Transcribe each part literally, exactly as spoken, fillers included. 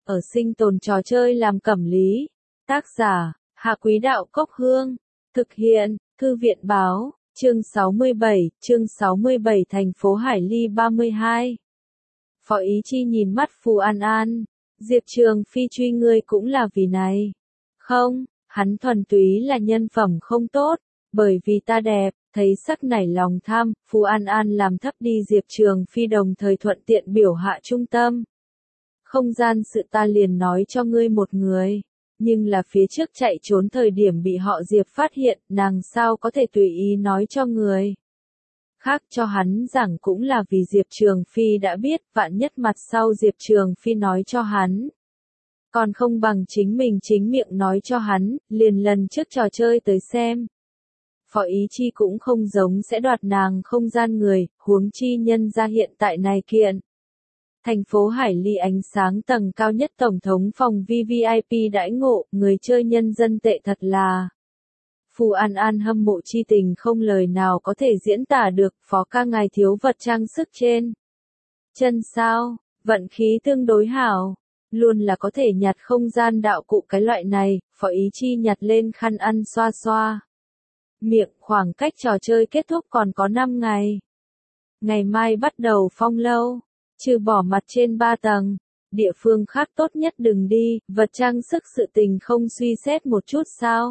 ở sinh tồn trò chơi làm cẩm lý. Tác giả, Hạ Quý Đạo Cốc Hương. Thực hiện, Thư viện Báo, chương sáu mươi bảy, chương sáu mươi bảy thành phố Hải Ly ba mươi hai. Phó Ý Chi nhìn mắt Phù An An. Diệp Trường Phi truy ngươi cũng là vì này. Không, hắn thuần túy là nhân phẩm không tốt, bởi vì ta đẹp, thấy sắc nảy lòng tham, Phù An An làm thấp đi Diệp Trường Phi đồng thời thuận tiện biểu hạ trung tâm. Không gian sự ta liền nói cho ngươi một người, nhưng là phía trước chạy trốn thời điểm bị họ Diệp phát hiện, nàng sao có thể tùy ý nói cho người. Khác cho hắn rằng cũng là vì Diệp Trường Phi đã biết, vạn nhất mặt sau Diệp Trường Phi nói cho hắn. Còn không bằng chính mình chính miệng nói cho hắn, liền lần trước trò chơi tới xem. Phó Ý Chi cũng không giống sẽ đoạt nàng không gian người, huống chi nhân ra hiện tại này kiện. Thành phố Hải Ly ánh sáng tầng cao nhất tổng thống phòng vê vê i pê đãi ngộ, người chơi nhân dân tệ thật là. Phù An An hâm mộ chi tình không lời nào có thể diễn tả được, phó ca ngài thiếu vật trang sức trên chân sao, vận khí tương đối hảo, luôn là có thể nhặt không gian đạo cụ cái loại này, Phó Ý Chi nhặt lên khăn ăn xoa xoa. Miệng, khoảng cách trò chơi kết thúc còn có năm ngày. Ngày mai bắt đầu phong lâu, trừ bỏ mặt trên ba tầng, địa phương khác tốt nhất đừng đi, vật trang sức sự tình không suy xét một chút sao.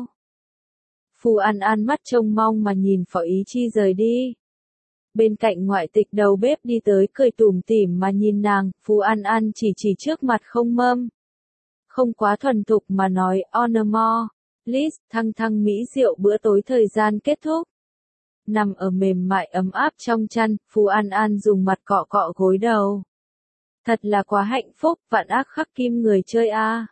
Phù An An mắt trông mong mà nhìn Phó Ý Chi rời đi. Bên cạnh ngoại tịch đầu bếp đi tới cười tủm tỉm mà nhìn nàng, Phù An An chỉ chỉ trước mặt không mâm. Không quá thuần thục mà nói, honor more, please, thăng thăng mỹ rượu bữa tối thời gian kết thúc. Nằm ở mềm mại ấm áp trong chăn, Phù An An dùng mặt cọ cọ gối đầu. Thật là quá hạnh phúc, vạn ác khắc kim người chơi a.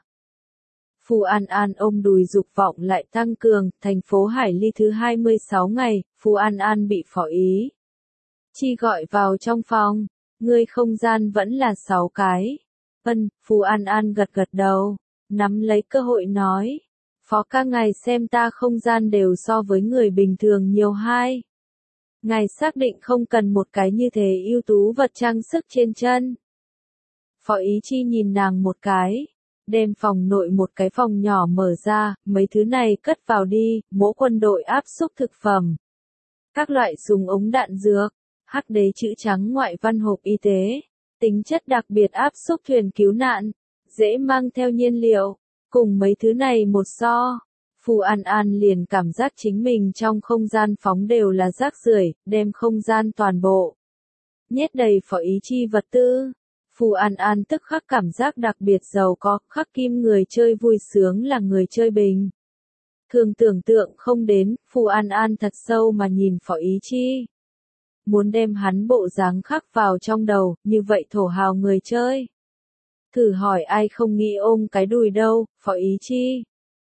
Phù An An ôm đùi dục vọng lại tăng cường, thành phố Hải Ly thứ hai mươi sáu ngày, Phù An An bị Phó Ý Chi gọi vào trong phòng, ngươi không gian vẫn là sáu cái. Vân, Phù An An gật gật đầu, nắm lấy cơ hội nói. Phó ca ngài xem ta không gian đều so với người bình thường nhiều hai. Ngài xác định không cần một cái như thế ưu tú vật trang sức trên chân. Phó Ý Chi nhìn nàng một cái, đem phòng nội một cái phòng nhỏ mở ra, mấy thứ này cất vào đi, mỗ quân đội áp xúc thực phẩm. Các loại súng ống đạn dược, hắc đế chữ trắng ngoại văn hộp y tế, tính chất đặc biệt áp xúc thuyền cứu nạn, dễ mang theo nhiên liệu, cùng mấy thứ này một so. Phù An An liền cảm giác chính mình trong không gian phóng đều là rác rưởi, đem không gian toàn bộ nhét đầy Phó Ý Chi vật tư. Phù An An tức khắc cảm giác đặc biệt giàu có, khắc kim người chơi vui sướng là người chơi bình. Thường tưởng tượng không đến, Phù An An thật sâu mà nhìn Phó Ý Chi. Muốn đem hắn bộ dáng khắc vào trong đầu, như vậy thổ hào người chơi. Thử hỏi ai không nghĩ ôm cái đùi đâu, Phó Ý Chi.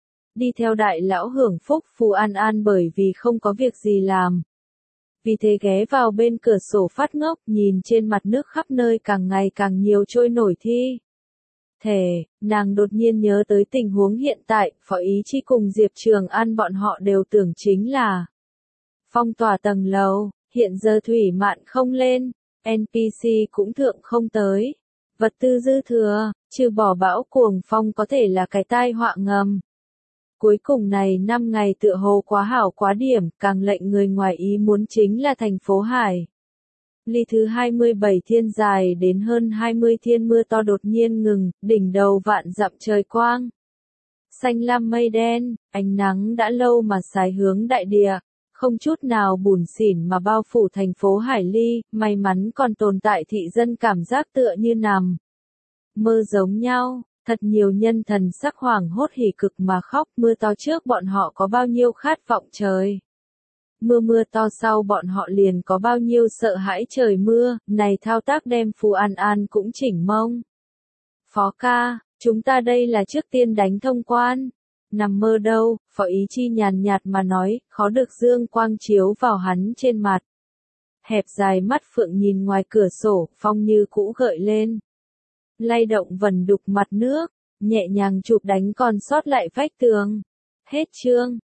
Đi theo đại lão hưởng phúc, Phù An An bởi vì không có việc gì làm. Vì thế ghé vào bên cửa sổ phát ngốc, nhìn trên mặt nước khắp nơi càng ngày càng nhiều trôi nổi thi thể, nàng đột nhiên nhớ tới tình huống hiện tại, Phó Ý Chi cùng Diệp Trường An bọn họ đều tưởng chính là phong tỏa tầng lầu, hiện giờ thủy mạn không lên, en pê xê cũng thượng không tới, vật tư dư thừa, trừ bỏ bão cuồng phong có thể là cái tai họa ngầm. Cuối cùng này năm ngày tựa hồ quá hảo quá điểm, càng lệnh người ngoài ý muốn chính là thành phố Hải Ly thứ hai mươi bảy thiên dài đến hơn hai mươi thiên mưa to đột nhiên ngừng, đỉnh đầu vạn dặm trời quang. Xanh lam mây đen, ánh nắng đã lâu mà sái hướng đại địa, không chút nào bủn xỉn mà bao phủ thành phố Hải Ly, may mắn còn tồn tại thị dân cảm giác tựa như nằm mơ giống nhau. Thật nhiều nhân thần sắc hoảng hốt hỉ cực mà khóc, mưa to trước bọn họ có bao nhiêu khát vọng trời. Mưa mưa to sau bọn họ liền có bao nhiêu sợ hãi trời mưa, này thao tác đem Phù An An cũng chỉnh mông. Phó ca, chúng ta đây là trước tiên đánh thông quan. Nằm mơ đâu, Phó Ý Chi nhàn nhạt mà nói, khó được dương quang chiếu vào hắn trên mặt. Hẹp dài mắt phượng nhìn ngoài cửa sổ, phong như cũ gợi lên. Lay động vần đục mặt nước, nhẹ nhàng chụp đánh còn sót lại vách tường. Hết chương.